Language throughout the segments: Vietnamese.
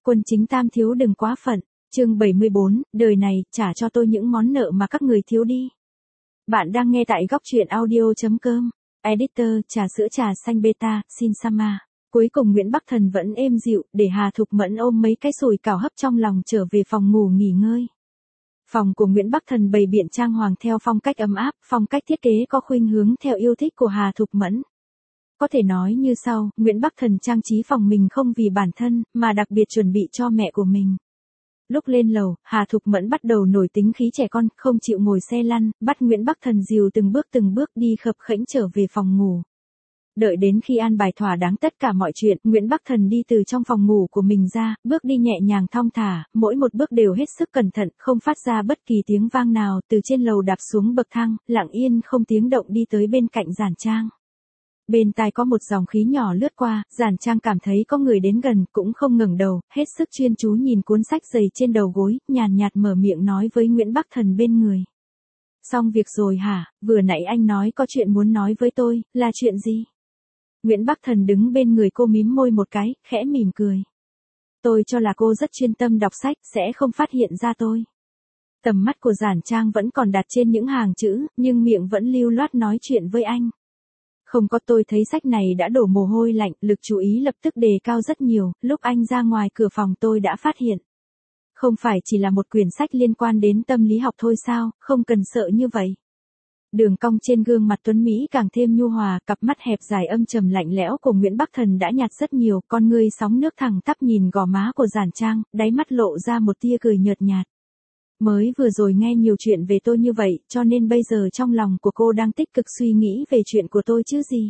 Quân chính tam thiếu đừng quá phận. Chương 74, đời này, trả cho tôi những món nợ mà các người thiếu đi. Bạn đang nghe tại góc truyện audio.com. Editor, trà sữa trà xanh beta, xin Sama. Cuối cùng Nguyễn Bắc Thần vẫn êm dịu, để Hà Thục Mẫn ôm mấy cái sùi cảo hấp trong lòng trở về phòng ngủ nghỉ ngơi. Phòng của Nguyễn Bắc Thần bày biện trang hoàng theo phong cách ấm áp, phong cách thiết kế có khuynh hướng theo yêu thích của Hà Thục Mẫn. Có thể nói như sau, Nguyễn Bắc Thần trang trí phòng mình không vì bản thân, mà đặc biệt chuẩn bị cho mẹ của mình. Lúc lên lầu, Hà Thục Mẫn bắt đầu nổi tính khí trẻ con, không chịu ngồi xe lăn, bắt Nguyễn Bắc Thần dìu từng bước đi khập khẽnh trở về phòng ngủ. Đợi đến khi an bài thỏa đáng tất cả mọi chuyện, Nguyễn Bắc Thần đi từ trong phòng ngủ của mình ra, bước đi nhẹ nhàng thong thả, mỗi một bước đều hết sức cẩn thận, không phát ra bất kỳ tiếng vang nào, từ trên lầu đạp xuống bậc thang, lặng yên không tiếng động đi tới bên cạnh giản trang. Bên tai có một dòng khí nhỏ lướt qua, giản trang cảm thấy có người đến gần, cũng không ngẩng đầu, hết sức chuyên chú nhìn cuốn sách dày trên đầu gối, nhàn nhạt mở miệng nói với Nguyễn Bắc Thần bên người. Xong việc rồi hả, vừa nãy anh nói có chuyện muốn nói với tôi, là chuyện gì? Nguyễn Bắc Thần đứng bên người cô mím môi một cái, khẽ mỉm cười. Tôi cho là cô rất chuyên tâm đọc sách, sẽ không phát hiện ra tôi. Tầm mắt của giản trang vẫn còn đặt trên những hàng chữ, nhưng miệng vẫn lưu loát nói chuyện với anh. Không có, tôi thấy sách này đã đổ mồ hôi lạnh, lực chú ý lập tức đề cao rất nhiều, lúc anh ra ngoài cửa phòng tôi đã phát hiện. Không phải chỉ là một quyển sách liên quan đến tâm lý học thôi sao, không cần sợ như vậy. Đường cong trên gương mặt tuấn Mỹ càng thêm nhu hòa, cặp mắt hẹp dài âm trầm lạnh lẽo của Nguyễn Bắc Thần đã nhạt rất nhiều, con ngươi sóng nước thẳng tắp nhìn gò má của giản trang, đáy mắt lộ ra một tia cười nhợt nhạt. Mới vừa rồi nghe nhiều chuyện về tôi như vậy, cho nên bây giờ trong lòng của cô đang tích cực suy nghĩ về chuyện của tôi chứ gì.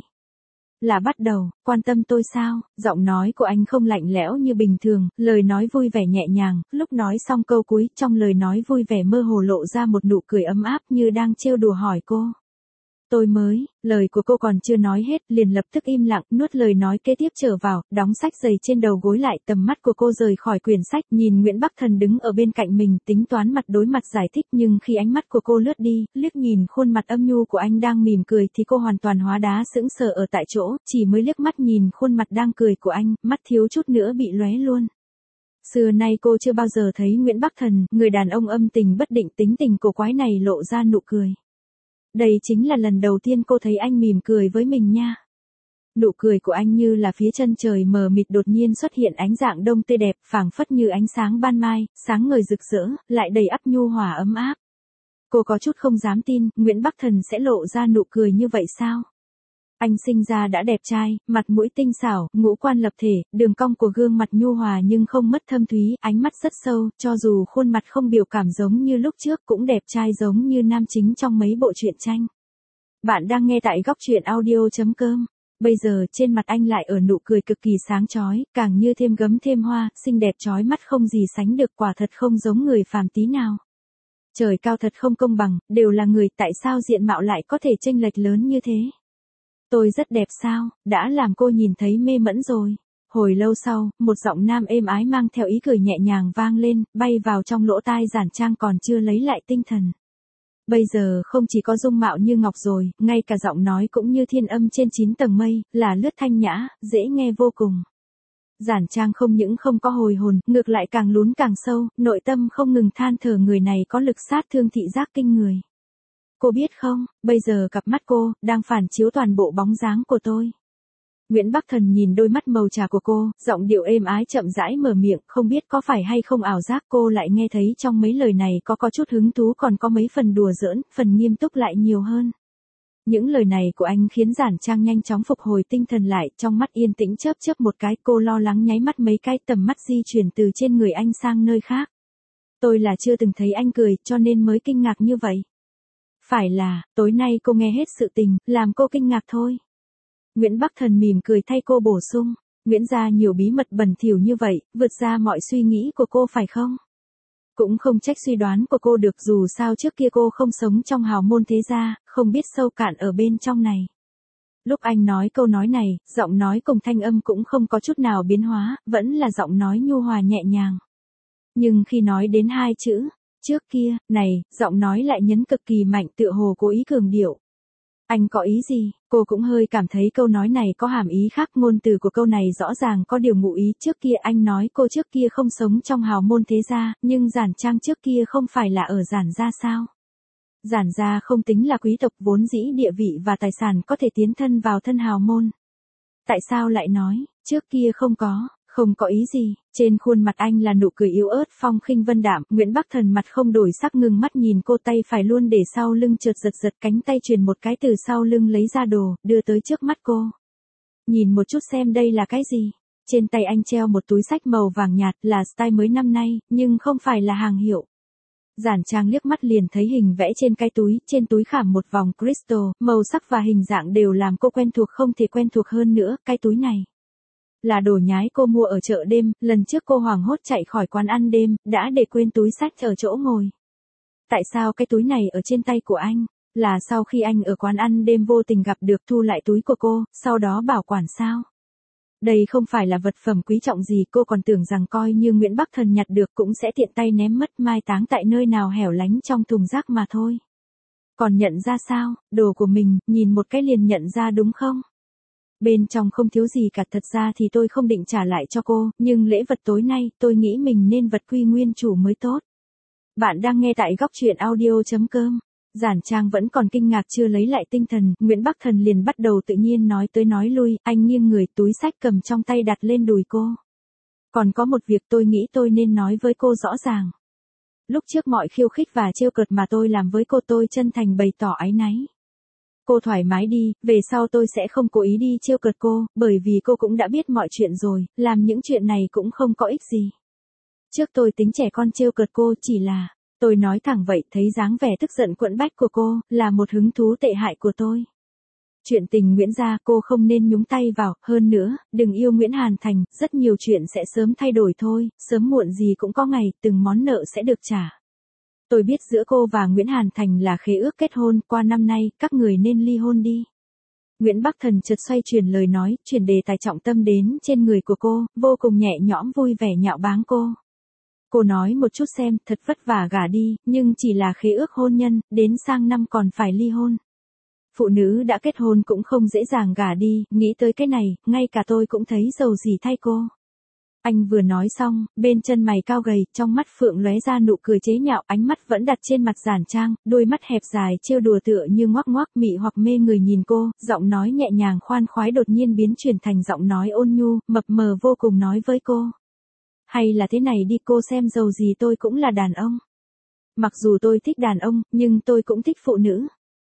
Là bắt đầu, quan tâm tôi sao? Giọng nói của anh không lạnh lẽo như bình thường, lời nói vui vẻ nhẹ nhàng, lúc nói xong câu cuối, trong lời nói vui vẻ mơ hồ lộ ra một nụ cười ấm áp như đang trêu đùa hỏi cô. Tôi mới, lời của cô còn chưa nói hết, liền lập tức im lặng, nuốt lời nói kế tiếp trở vào, đóng sách dày trên đầu gối lại, tầm mắt của cô rời khỏi quyển sách, nhìn Nguyễn Bắc Thần đứng ở bên cạnh mình, tính toán mặt đối mặt giải thích, nhưng khi ánh mắt của cô lướt đi, liếc nhìn khuôn mặt âm nhu của anh đang mỉm cười thì cô hoàn toàn hóa đá sững sờ ở tại chỗ, chỉ mới liếc mắt nhìn khuôn mặt đang cười của anh, mắt thiếu chút nữa bị lóe luôn. Xưa nay cô chưa bao giờ thấy Nguyễn Bắc Thần, người đàn ông âm tình bất định tính tình cổ quái này lộ ra nụ cười. Đây chính là lần đầu tiên cô thấy anh mỉm cười với mình nha. Nụ cười của anh như là phía chân trời mờ mịt đột nhiên xuất hiện ánh dạng đông tươi đẹp, phảng phất như ánh sáng ban mai, sáng ngời rực rỡ, lại đầy ắp nhu hòa ấm áp. Cô có chút không dám tin, Nguyễn Bắc Thần sẽ lộ ra nụ cười như vậy sao? Anh sinh ra đã đẹp trai, mặt mũi tinh xảo, ngũ quan lập thể, đường cong của gương mặt nhu hòa nhưng không mất thâm thúy, ánh mắt rất sâu, cho dù khuôn mặt không biểu cảm giống như lúc trước cũng đẹp trai giống như nam chính trong mấy bộ truyện tranh. Bạn đang nghe tại góc truyện audio.com. Bây giờ trên mặt anh lại ở nụ cười cực kỳ sáng chói, càng như thêm gấm thêm hoa, xinh đẹp chói mắt không gì sánh được, quả thật không giống người phàm tí nào. Trời cao thật không công bằng, đều là người, tại sao diện mạo lại có thể chênh lệch lớn như thế? Tôi rất đẹp sao, đã làm cô nhìn thấy mê mẫn rồi. Hồi lâu sau, một giọng nam êm ái mang theo ý cười nhẹ nhàng vang lên, bay vào trong lỗ tai giản trang còn chưa lấy lại tinh thần. Bây giờ không chỉ có dung mạo như ngọc rồi, ngay cả giọng nói cũng như thiên âm trên 9 tầng mây, là lướt thanh nhã, dễ nghe vô cùng. Giản trang không những không có hồi hồn, ngược lại càng lún càng sâu, nội tâm không ngừng than thở người này có lực sát thương thị giác kinh người. Cô biết không, bây giờ cặp mắt cô, đang phản chiếu toàn bộ bóng dáng của tôi. Nguyễn Bắc Thần nhìn đôi mắt màu trà của cô, giọng điệu êm ái chậm rãi mở miệng, không biết có phải hay không ảo giác cô lại nghe thấy trong mấy lời này có chút hứng thú còn có mấy phần đùa giỡn, phần nghiêm túc lại nhiều hơn. Những lời này của anh khiến giản trang nhanh chóng phục hồi tinh thần lại, trong mắt yên tĩnh chớp chớp một cái, cô lo lắng nháy mắt mấy cái, tầm mắt di chuyển từ trên người anh sang nơi khác. Tôi là chưa từng thấy anh cười, cho nên mới kinh ngạc như vậy. Phải là, tối nay cô nghe hết sự tình, làm cô kinh ngạc thôi. Nguyễn Bắc Thần mỉm cười thay cô bổ sung, Nguyễn gia nhiều bí mật bẩn thỉu như vậy, vượt ra mọi suy nghĩ của cô phải không? Cũng không trách suy đoán của cô được, dù sao trước kia cô không sống trong hào môn thế gia, không biết sâu cạn ở bên trong này. Lúc anh nói câu nói này, giọng nói cùng thanh âm cũng không có chút nào biến hóa, vẫn là giọng nói nhu hòa nhẹ nhàng. Nhưng khi nói đến hai chữ, trước kia, này, giọng nói lại nhấn cực kỳ mạnh, tựa hồ cố ý cường điệu. Anh có ý gì? Cô cũng hơi cảm thấy câu nói này có hàm ý khác, ngôn từ của câu này rõ ràng có điều ngụ ý. Trước kia anh nói cô trước kia không sống trong hào môn thế gia, nhưng Giản Trang trước kia không phải là ở Giản gia sao? Giản gia không tính là quý tộc, vốn dĩ địa vị và tài sản có thể tiến thân vào thân hào môn. Tại sao lại nói, trước kia không có ý gì? Trên khuôn mặt anh là nụ cười yếu ớt phong khinh vân đạm. Nguyễn Bắc Thần mặt không đổi sắc ngưng mắt nhìn cô, tay phải luôn để sau lưng chợt giật giật cánh tay, truyền một cái từ sau lưng lấy ra đồ, đưa tới trước mắt cô. Nhìn một chút xem đây là cái gì. Trên tay anh treo một túi xách màu vàng nhạt, là style mới năm nay, nhưng không phải là hàng hiệu. Giản Trang liếc mắt liền thấy hình vẽ trên cái túi, trên túi khảm một vòng crystal, màu sắc và hình dạng đều làm cô quen thuộc không thể quen thuộc hơn nữa. Cái túi này là đồ nhái cô mua ở chợ đêm, lần trước cô hoảng hốt chạy khỏi quán ăn đêm, đã để quên túi xách ở chỗ ngồi. Tại sao cái túi này ở trên tay của anh? Là sau khi anh ở quán ăn đêm vô tình gặp được thu lại túi của cô, sau đó bảo quản sao? Đây không phải là vật phẩm quý trọng gì, cô còn tưởng rằng coi như Nguyễn Bắc Thần nhặt được cũng sẽ tiện tay ném mất, mai táng tại nơi nào hẻo lánh trong thùng rác mà thôi. Còn nhận ra sao, đồ của mình, nhìn một cái liền nhận ra đúng không? Bên trong không thiếu gì cả, thật ra thì tôi không định trả lại cho cô, nhưng lễ vật tối nay, tôi nghĩ mình nên vật quy nguyên chủ mới tốt. Bạn đang nghe tại góc truyện audio.com. Giản Trang vẫn còn kinh ngạc chưa lấy lại tinh thần, Nguyễn Bắc Thần liền bắt đầu tự nhiên nói tới nói lui, anh nghiêng người, túi xách cầm trong tay đặt lên đùi cô. Còn có một việc tôi nghĩ tôi nên nói với cô rõ ràng. Lúc trước mọi khiêu khích và trêu cợt mà tôi làm với cô, tôi chân thành bày tỏ áy náy. Cô thoải mái đi, về sau tôi sẽ không cố ý đi trêu cợt cô, bởi vì cô cũng đã biết mọi chuyện rồi, làm những chuyện này cũng không có ích gì. Trước tôi tính trẻ con trêu cợt cô, chỉ là, tôi nói thẳng vậy, thấy dáng vẻ tức giận quẫn bách của cô, là một hứng thú tệ hại của tôi. Chuyện tình Nguyễn gia cô không nên nhúng tay vào, hơn nữa, đừng yêu Nguyễn Hàn Thành, rất nhiều chuyện sẽ sớm thay đổi thôi, sớm muộn gì cũng có ngày, từng món nợ sẽ được trả. Tôi biết giữa cô và Nguyễn Hàn Thành là khế ước kết hôn, qua năm nay, các người nên ly hôn đi. Nguyễn Bắc Thần chợt xoay chuyển lời nói, chuyển đề tài trọng tâm đến trên người của cô, vô cùng nhẹ nhõm vui vẻ nhạo báng cô. Cô nói một chút xem, thật vất vả gả đi, nhưng chỉ là khế ước hôn nhân, đến sang năm còn phải ly hôn. Phụ nữ đã kết hôn cũng không dễ dàng gả đi, nghĩ tới cái này, ngay cả tôi cũng thấy dầu dỉ thay cô. Anh vừa nói xong, bên chân mày cao gầy, trong mắt phượng lóe ra nụ cười chế nhạo, ánh mắt vẫn đặt trên mặt Giản Trang, đôi mắt hẹp dài trêu đùa tựa như ngoác ngoác mị hoặc mê người nhìn cô, giọng nói nhẹ nhàng khoan khoái đột nhiên biến chuyển thành giọng nói ôn nhu, mập mờ vô cùng nói với cô. Hay là thế này đi, cô xem dầu gì tôi cũng là đàn ông. Mặc dù tôi thích đàn ông, nhưng tôi cũng thích phụ nữ.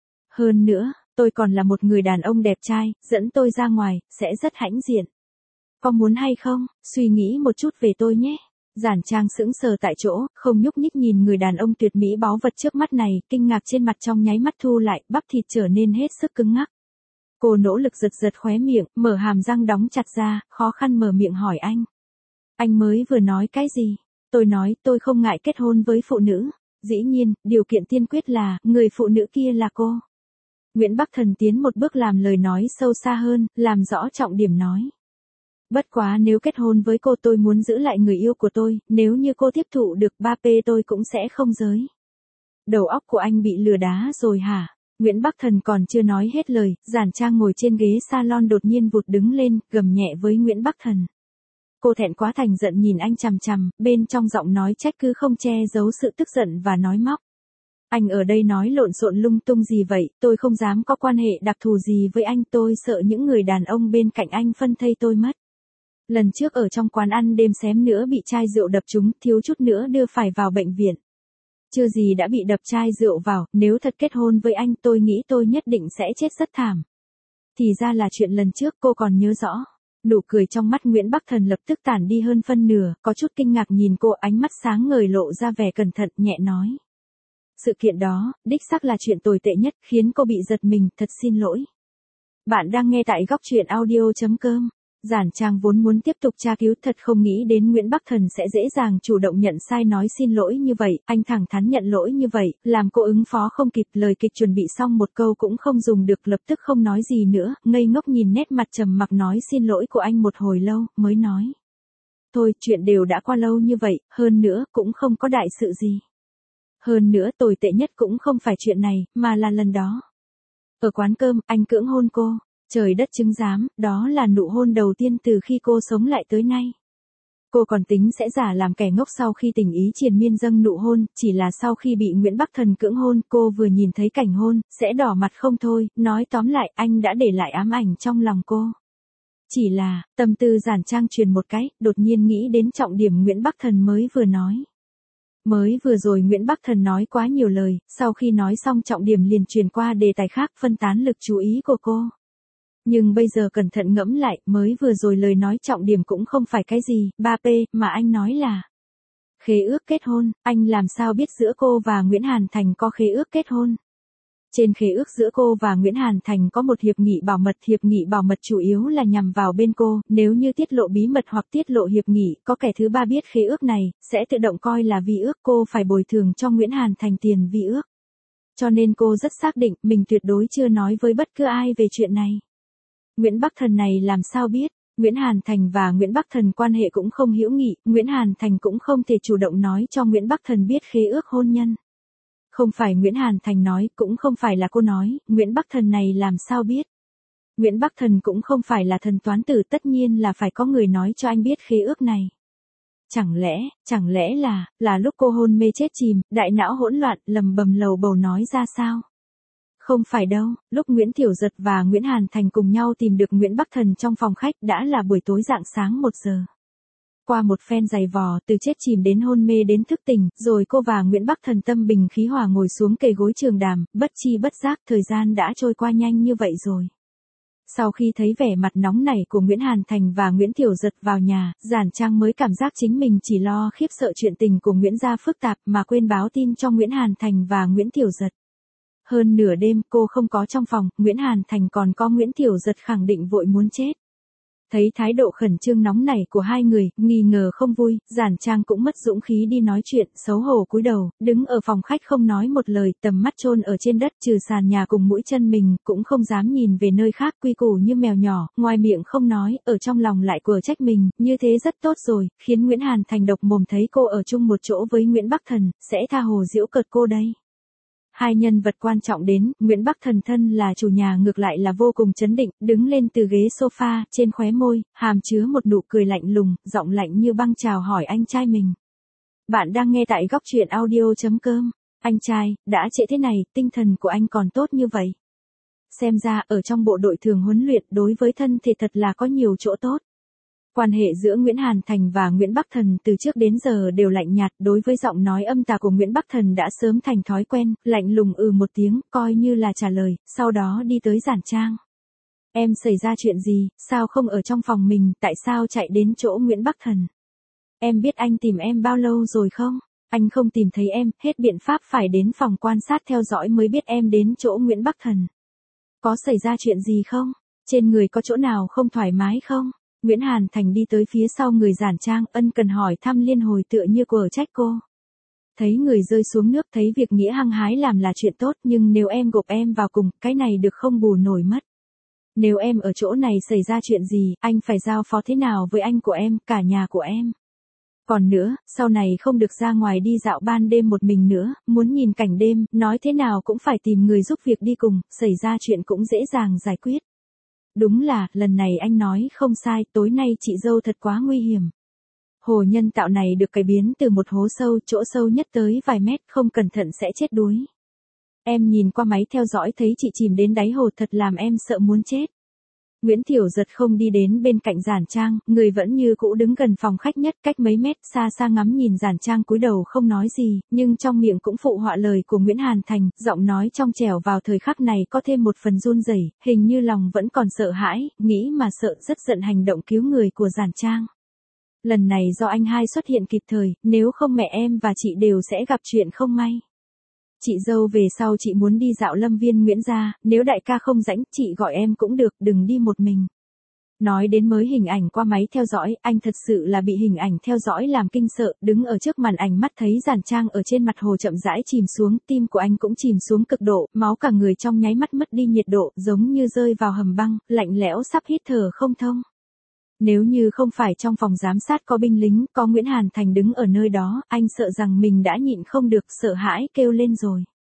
Hơn nữa, tôi còn là một người đàn ông đẹp trai, dẫn tôi ra ngoài, sẽ rất hãnh diện. Có muốn hay không, suy nghĩ một chút về tôi nhé. Giản Trang sững sờ tại chỗ, không nhúc nhích nhìn người đàn ông tuyệt mỹ báu vật trước mắt này, kinh ngạc trên mặt trong nháy mắt thu lại, bắp thịt trở nên hết sức cứng ngắc. Cô nỗ lực giật giật khóe miệng, mở hàm răng đóng chặt ra, khó khăn mở miệng hỏi anh. Anh mới vừa nói cái gì? Tôi nói tôi không ngại kết hôn với phụ nữ. Dĩ nhiên, điều kiện tiên quyết là, người phụ nữ kia là cô. Nguyễn Bắc Thần tiến một bước làm lời nói sâu xa hơn, làm rõ trọng điểm nói. Bất quá nếu kết hôn với cô tôi muốn giữ lại người yêu của tôi, nếu như cô tiếp thụ được 3P tôi cũng sẽ không giới. Đầu óc của anh bị lừa đá rồi hả? Nguyễn Bắc Thần còn chưa nói hết lời, Giản Trang ngồi trên ghế salon đột nhiên vụt đứng lên, gầm nhẹ với Nguyễn Bắc Thần. Cô thẹn quá thành giận nhìn anh chằm chằm, bên trong giọng nói trách cứ không che giấu sự tức giận và nói móc. Anh ở đây nói lộn xộn lung tung gì vậy, tôi không dám có quan hệ đặc thù gì với anh, tôi sợ những người đàn ông bên cạnh anh phân thây tôi mất. Lần trước ở trong quán ăn đêm xém nữa bị chai rượu đập trúng, thiếu chút nữa đưa phải vào bệnh viện. Chưa gì đã bị đập chai rượu vào, nếu thật kết hôn với anh tôi nghĩ tôi nhất định sẽ chết rất thảm. Thì ra là chuyện lần trước cô còn nhớ rõ. Nụ cười trong mắt Nguyễn Bắc Thần lập tức tản đi hơn phân nửa, có chút kinh ngạc nhìn cô, ánh mắt sáng ngời lộ ra vẻ cẩn thận, nhẹ nói. Sự kiện đó, đích xác là chuyện tồi tệ nhất, khiến cô bị giật mình, thật xin lỗi. Bạn đang nghe tại góc truyện audio.com. Giản Trang vốn muốn tiếp tục tra cứu, thật không nghĩ đến Nguyễn Bắc Thần sẽ dễ dàng chủ động nhận sai, nói xin lỗi như vậy, anh thẳng thắn nhận lỗi như vậy, làm cô ứng phó không kịp, lời kịch chuẩn bị xong một câu cũng không dùng được, lập tức không nói gì nữa, ngây ngốc nhìn nét mặt trầm mặc nói xin lỗi của anh một hồi lâu, mới nói. Thôi, chuyện đều đã qua lâu như vậy, hơn nữa, cũng không có đại sự gì. Hơn nữa tồi tệ nhất cũng không phải chuyện này, mà là lần đó. Ở quán cơm, anh cưỡng hôn cô. Trời đất chứng giám, đó là nụ hôn đầu tiên từ khi cô sống lại tới nay. Cô còn tính sẽ giả làm kẻ ngốc sau khi tình ý triền miên dâng nụ hôn, chỉ là sau khi bị Nguyễn Bắc Thần cưỡng hôn, cô vừa nhìn thấy cảnh hôn, sẽ đỏ mặt không thôi, nói tóm lại, anh đã để lại ám ảnh trong lòng cô. Chỉ là, tâm tư Giản Trang truyền một cái, đột nhiên nghĩ đến trọng điểm Nguyễn Bắc Thần mới vừa nói. Mới vừa rồi Nguyễn Bắc Thần nói quá nhiều lời, sau khi nói xong trọng điểm liền truyền qua đề tài khác phân tán lực chú ý của cô. Nhưng bây giờ cẩn thận ngẫm lại, mới vừa rồi lời nói trọng điểm cũng không phải cái gì, 3P, mà anh nói là khế ước kết hôn, anh làm sao biết giữa cô và Nguyễn Hàn Thành có khế ước kết hôn. Trên khế ước giữa cô và Nguyễn Hàn Thành có một hiệp nghị bảo mật chủ yếu là nhằm vào bên cô, nếu như tiết lộ bí mật hoặc tiết lộ hiệp nghị, có kẻ thứ ba biết khế ước này, sẽ tự động coi là vi ước, cô phải bồi thường cho Nguyễn Hàn Thành tiền vi ước. Cho nên cô rất xác định, mình tuyệt đối chưa nói với bất cứ ai về chuyện này. Nguyễn Bắc Thần này làm sao biết, Nguyễn Hàn Thành và Nguyễn Bắc Thần quan hệ cũng không hữu nghị, Nguyễn Hàn Thành cũng không thể chủ động nói cho Nguyễn Bắc Thần biết khế ước hôn nhân. Không phải Nguyễn Hàn Thành nói, cũng không phải là cô nói, Nguyễn Bắc Thần này làm sao biết. Nguyễn Bắc Thần cũng không phải là thần toán tử, tất nhiên là phải có người nói cho anh biết khế ước này. Chẳng lẽ là lúc cô hôn mê chết chìm, đại não hỗn loạn, lầm bầm lầu bầu nói ra sao? Không phải đâu, lúc Nguyễn Thiểu Giật và Nguyễn Hàn Thành cùng nhau tìm được Nguyễn Bắc Thần trong phòng khách đã là buổi tối rạng sáng 1 giờ. Qua một phen giày vò, từ chết chìm đến hôn mê đến thức tỉnh, rồi cô và Nguyễn Bắc Thần tâm bình khí hòa ngồi xuống kề gối trường đàm, bất chi bất giác thời gian đã trôi qua nhanh như vậy rồi. Sau khi thấy vẻ mặt nóng nảy của Nguyễn Hàn Thành và Nguyễn Thiểu Giật vào nhà, Giản Trang mới cảm giác chính mình chỉ lo khiếp sợ chuyện tình của Nguyễn gia phức tạp mà quên báo tin cho Nguyễn Hàn Thành và Nguyễn Thiểu Giật. Hơn nửa đêm cô không có trong phòng, Nguyễn Hàn Thành còn có Nguyễn Thiểu Giật khẳng định vội muốn chết. Thấy thái độ khẩn trương nóng nảy của hai người, nghi ngờ không vui, Giản Trang cũng mất dũng khí đi nói chuyện, xấu hổ cúi đầu, đứng ở phòng khách không nói một lời, tầm mắt chôn ở trên đất trừ sàn nhà cùng mũi chân mình, cũng không dám nhìn về nơi khác, quy củ như mèo nhỏ, ngoài miệng không nói, ở trong lòng lại quở trách mình, như thế rất tốt rồi, khiến Nguyễn Hàn Thành độc mồm thấy cô ở chung một chỗ với Nguyễn Bắc Thần, sẽ tha hồ giễu cợt cô đây. Hai nhân vật quan trọng đến, Nguyễn Bắc Thần thân là chủ nhà ngược lại là vô cùng chấn định, đứng lên từ ghế sofa, trên khóe môi, hàm chứa một nụ cười lạnh lùng, giọng lạnh như băng chào hỏi anh trai mình. Bạn đang nghe tại góc truyện audio.com. Anh trai, đã trễ thế này, tinh thần của anh còn tốt như vậy. Xem ra, ở trong bộ đội thường huấn luyện đối với thân thể thật là có nhiều chỗ tốt. Quan hệ giữa Nguyễn Hàn Thành và Nguyễn Bắc Thần từ trước đến giờ đều lạnh nhạt, đối với giọng nói âm tà của Nguyễn Bắc Thần đã sớm thành thói quen, lạnh lùng một tiếng, coi như là trả lời, sau đó đi tới Giản Trang. Em xảy ra chuyện gì, sao không ở trong phòng mình, tại sao chạy đến chỗ Nguyễn Bắc Thần? Em biết anh tìm em bao lâu rồi không? Anh không tìm thấy em, hết biện pháp phải đến phòng quan sát theo dõi mới biết em đến chỗ Nguyễn Bắc Thần. Có xảy ra chuyện gì không? Trên người có chỗ nào không thoải mái không? Nguyễn Hàn Thành đi tới phía sau người Giản Trang, ân cần hỏi thăm liên hồi tựa như quở trách cô. Thấy người rơi xuống nước, thấy việc nghĩa hăng hái làm là chuyện tốt, nhưng nếu em gộp em vào cùng, cái này được không bù nổi mất. Nếu em ở chỗ này xảy ra chuyện gì, anh phải giao phó thế nào với anh của em, cả nhà của em. Còn nữa, sau này không được ra ngoài đi dạo ban đêm một mình nữa, muốn nhìn cảnh đêm, nói thế nào cũng phải tìm người giúp việc đi cùng, xảy ra chuyện cũng dễ dàng giải quyết. Đúng là, lần này anh nói không sai, tối nay chị dâu thật quá nguy hiểm. Hồ nhân tạo này được cải biến từ một hố sâu, chỗ sâu nhất tới vài mét, không cẩn thận sẽ chết đuối. Em nhìn qua máy theo dõi thấy chị chìm đến đáy hồ thật làm em sợ muốn chết. Nguyễn Thiểu Giật không đi đến bên cạnh Giản Trang, người vẫn như cũ đứng gần phòng khách nhất, cách mấy mét, xa xa ngắm nhìn Giản Trang cúi đầu không nói gì, nhưng trong miệng cũng phụ họa lời của Nguyễn Hàn Thành, giọng nói trong trẻo vào thời khắc này có thêm một phần run rẩy, hình như lòng vẫn còn sợ hãi, nghĩ mà sợ, rất giận hành động cứu người của Giản Trang. Lần này do anh hai xuất hiện kịp thời, nếu không mẹ em và chị đều sẽ gặp chuyện không may. Chị dâu về sau chị muốn đi dạo lâm viên Nguyễn gia, nếu đại ca không rảnh, chị gọi em cũng được, đừng đi một mình. Nói đến mới hình ảnh qua máy theo dõi, anh thật sự là bị hình ảnh theo dõi làm kinh sợ, đứng ở trước màn ảnh mắt thấy Giản Trang ở trên mặt hồ chậm rãi chìm xuống, tim của anh cũng chìm xuống cực độ, máu cả người trong nháy mắt mất đi nhiệt độ, giống như rơi vào hầm băng, lạnh lẽo sắp hít thở không thông. Nếu như không phải trong phòng giám sát có binh lính, có Nguyễn Hàn Thành đứng ở nơi đó, anh sợ rằng mình đã nhịn không được, sợ hãi kêu lên rồi.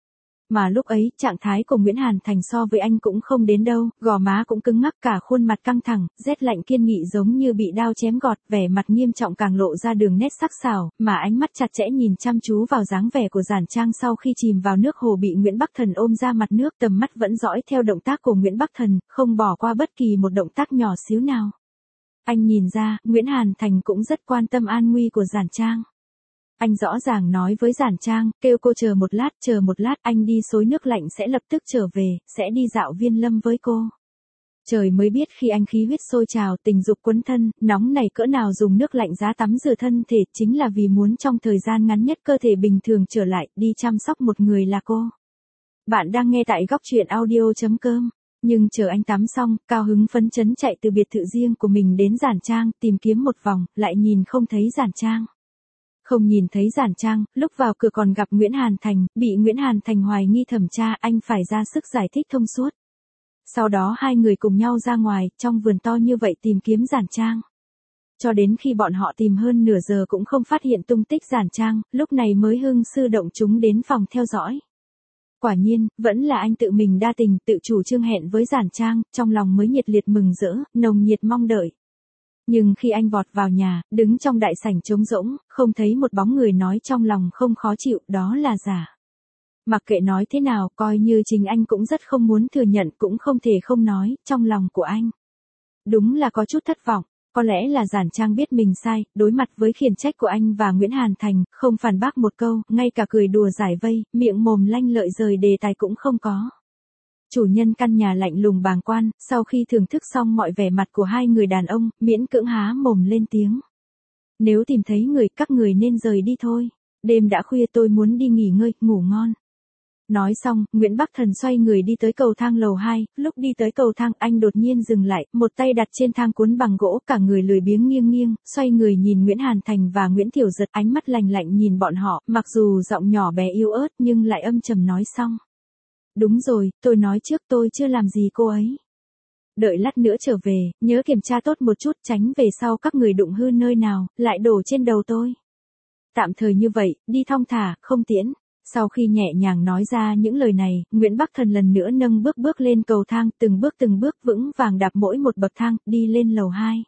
Mà lúc ấy, trạng thái của Nguyễn Hàn Thành so với anh cũng không đến đâu, gò má cũng cứng ngắc, cả khuôn mặt căng thẳng, rét lạnh kiên nghị giống như bị đao chém gọt, vẻ mặt nghiêm trọng càng lộ ra đường nét sắc sảo, mà ánh mắt chặt chẽ nhìn chăm chú vào dáng vẻ của Giản Trang sau khi chìm vào nước hồ bị Nguyễn Bắc Thần ôm ra mặt nước, tầm mắt vẫn dõi theo động tác của Nguyễn Bắc Thần, không bỏ qua bất kỳ một động tác nhỏ xíu nào. Anh nhìn ra, Nguyễn Hàn Thành cũng rất quan tâm an nguy của Giản Trang. Anh rõ ràng nói với Giản Trang, kêu cô chờ một lát, anh đi xối nước lạnh sẽ lập tức trở về, sẽ đi dạo Viên Lâm với cô. Trời mới biết khi anh khí huyết sôi trào, tình dục quấn thân, nóng này cỡ nào dùng nước lạnh giá tắm rửa thân thể, chính là vì muốn trong thời gian ngắn nhất cơ thể bình thường trở lại, đi chăm sóc một người là cô. Bạn đang nghe tại góc truyện audio.com. Nhưng chờ anh tắm xong, cao hứng phấn chấn chạy từ biệt thự riêng của mình đến Giản Trang, tìm kiếm một vòng, lại nhìn không thấy Giản Trang. Không nhìn thấy Giản Trang, lúc vào cửa còn gặp Nguyễn Hàn Thành, bị Nguyễn Hàn Thành hoài nghi thẩm tra, anh phải ra sức giải thích thông suốt. Sau đó hai người cùng nhau ra ngoài, trong vườn to như vậy tìm kiếm Giản Trang. Cho đến khi bọn họ tìm hơn nửa giờ cũng không phát hiện tung tích Giản Trang, lúc này mới hưng sư động chúng đến phòng theo dõi. Quả nhiên, vẫn là anh tự mình đa tình, tự chủ trương hẹn với Giản Trang, trong lòng mới nhiệt liệt mừng rỡ, nồng nhiệt mong đợi. Nhưng khi anh vọt vào nhà, đứng trong đại sảnh trống rỗng, không thấy một bóng người, nói trong lòng không khó chịu, đó là giả. Mặc kệ nói thế nào, coi như chính anh cũng rất không muốn thừa nhận, cũng không thể không nói, trong lòng của anh đúng là có chút thất vọng. Có lẽ là Giản Trang biết mình sai, đối mặt với khiển trách của anh và Nguyễn Hàn Thành, không phản bác một câu, ngay cả cười đùa giải vây, miệng mồm lanh lợi rời đề tài cũng không có. Chủ nhân căn nhà lạnh lùng bàng quan, sau khi thưởng thức xong mọi vẻ mặt của hai người đàn ông, miễn cưỡng há mồm lên tiếng. Nếu tìm thấy người, các người nên rời đi thôi. Đêm đã khuya, tôi muốn đi nghỉ ngơi, ngủ ngon. Nói xong, Nguyễn Bắc Thần xoay người đi tới cầu thang lầu 2, lúc đi tới cầu thang anh đột nhiên dừng lại, một tay đặt trên thang cuốn bằng gỗ, cả người lười biếng nghiêng nghiêng, xoay người nhìn Nguyễn Hàn Thành và Nguyễn Tiểu Giật, ánh mắt lạnh lạnh nhìn bọn họ, mặc dù giọng nhỏ bé yếu ớt nhưng lại âm trầm nói xong. Đúng rồi, tôi nói trước tôi chưa làm gì cô ấy. Đợi lát nữa trở về, nhớ kiểm tra tốt một chút, tránh về sau các người đụng hư nơi nào, lại đổ trên đầu tôi. Tạm thời như vậy, đi thong thả, không tiễn. Sau khi nhẹ nhàng nói ra những lời này, Nguyễn Bắc Thần lần nữa nâng bước lên cầu thang, từng bước vững vàng đạp mỗi một bậc thang, đi lên lầu 2.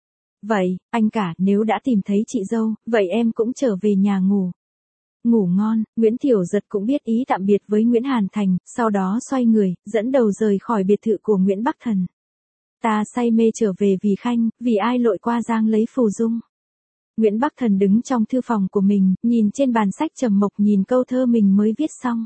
Vậy, anh cả, nếu đã tìm thấy chị dâu, vậy em cũng trở về nhà ngủ. Ngủ ngon, Nguyễn Tiểu Giật cũng biết ý tạm biệt với Nguyễn Hàn Thành, sau đó xoay người, dẫn đầu rời khỏi biệt thự của Nguyễn Bắc Thần. Ta say mê trở về vì Khanh, vì ai lội qua giang lấy phù dung. Nguyễn Bắc Thần đứng trong thư phòng của mình, nhìn trên bàn sách trầm mộc, nhìn câu thơ mình mới viết xong.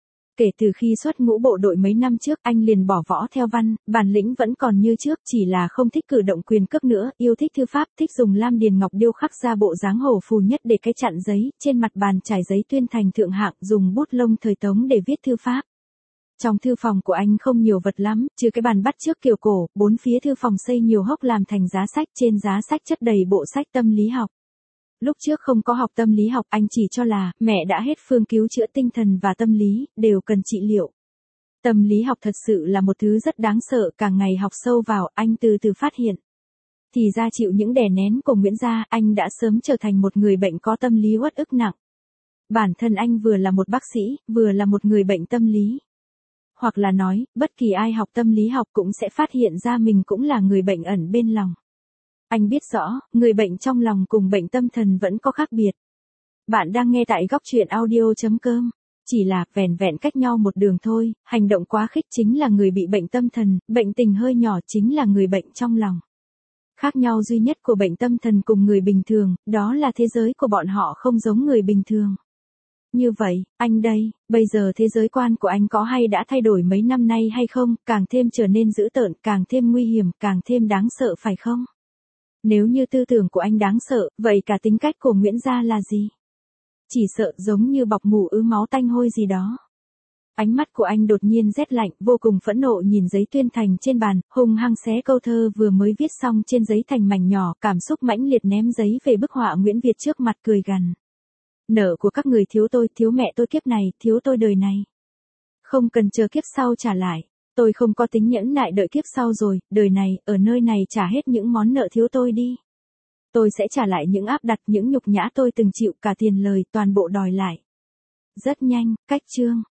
Kể từ khi xuất ngũ bộ đội mấy năm trước, anh liền bỏ võ theo văn, bản lĩnh vẫn còn như trước, chỉ là không thích cử động quyền cước nữa, yêu thích thư pháp, thích dùng lam điền ngọc điêu khắc ra bộ dáng hổ phù nhất để cái chặn giấy, trên mặt bàn trải giấy tuyên thành thượng hạng, dùng bút lông thời Tống để viết thư pháp. Trong thư phòng của anh không nhiều vật lắm, trừ cái bàn bắt chước kiểu cổ, bốn phía thư phòng xây nhiều hốc làm thành giá sách, trên giá sách chất đầy bộ sách tâm lý học. Lúc trước không có học tâm lý học, anh chỉ cho là, mẹ đã hết phương cứu chữa tinh thần và tâm lý, đều cần trị liệu. Tâm lý học thật sự là một thứ rất đáng sợ, càng ngày học sâu vào, anh từ từ phát hiện. Thì ra chịu những đè nén của Nguyễn gia, anh đã sớm trở thành một người bệnh có tâm lý uất ức nặng. Bản thân anh vừa là một bác sĩ, vừa là một người bệnh tâm lý. Hoặc là nói, bất kỳ ai học tâm lý học cũng sẽ phát hiện ra mình cũng là người bệnh ẩn bên lòng. Anh biết rõ, người bệnh trong lòng cùng bệnh tâm thần vẫn có khác biệt. Bạn đang nghe tại góc truyện audio.com. Chỉ là, vẻn vẹn cách nhau một đường thôi, hành động quá khích chính là người bị bệnh tâm thần, bệnh tình hơi nhỏ chính là người bệnh trong lòng. Khác nhau duy nhất của bệnh tâm thần cùng người bình thường, đó là thế giới của bọn họ không giống người bình thường. Như vậy, anh đây, bây giờ thế giới quan của anh có hay đã thay đổi mấy năm nay hay không, càng thêm trở nên dữ tợn, càng thêm nguy hiểm, càng thêm đáng sợ phải không? Nếu như tư tưởng của anh đáng sợ, vậy cả tính cách của Nguyễn gia là gì? Chỉ sợ giống như bọc mủ ứ máu tanh hôi gì đó. Ánh mắt của anh đột nhiên rét lạnh, vô cùng phẫn nộ nhìn giấy tuyên thành trên bàn, hung hăng xé câu thơ vừa mới viết xong trên giấy thành mảnh nhỏ, cảm xúc mãnh liệt ném giấy về bức họa Nguyễn Việt trước mặt cười gằn. Nợ của các người thiếu tôi, thiếu mẹ tôi kiếp này, thiếu tôi đời này. Không cần chờ kiếp sau trả lại. Tôi không có tính nhẫn nại đợi kiếp sau rồi, đời này, ở nơi này trả hết những món nợ thiếu tôi đi. Tôi sẽ trả lại những áp đặt, những nhục nhã tôi từng chịu, cả tiền lời, toàn bộ đòi lại. Rất nhanh, cách chương.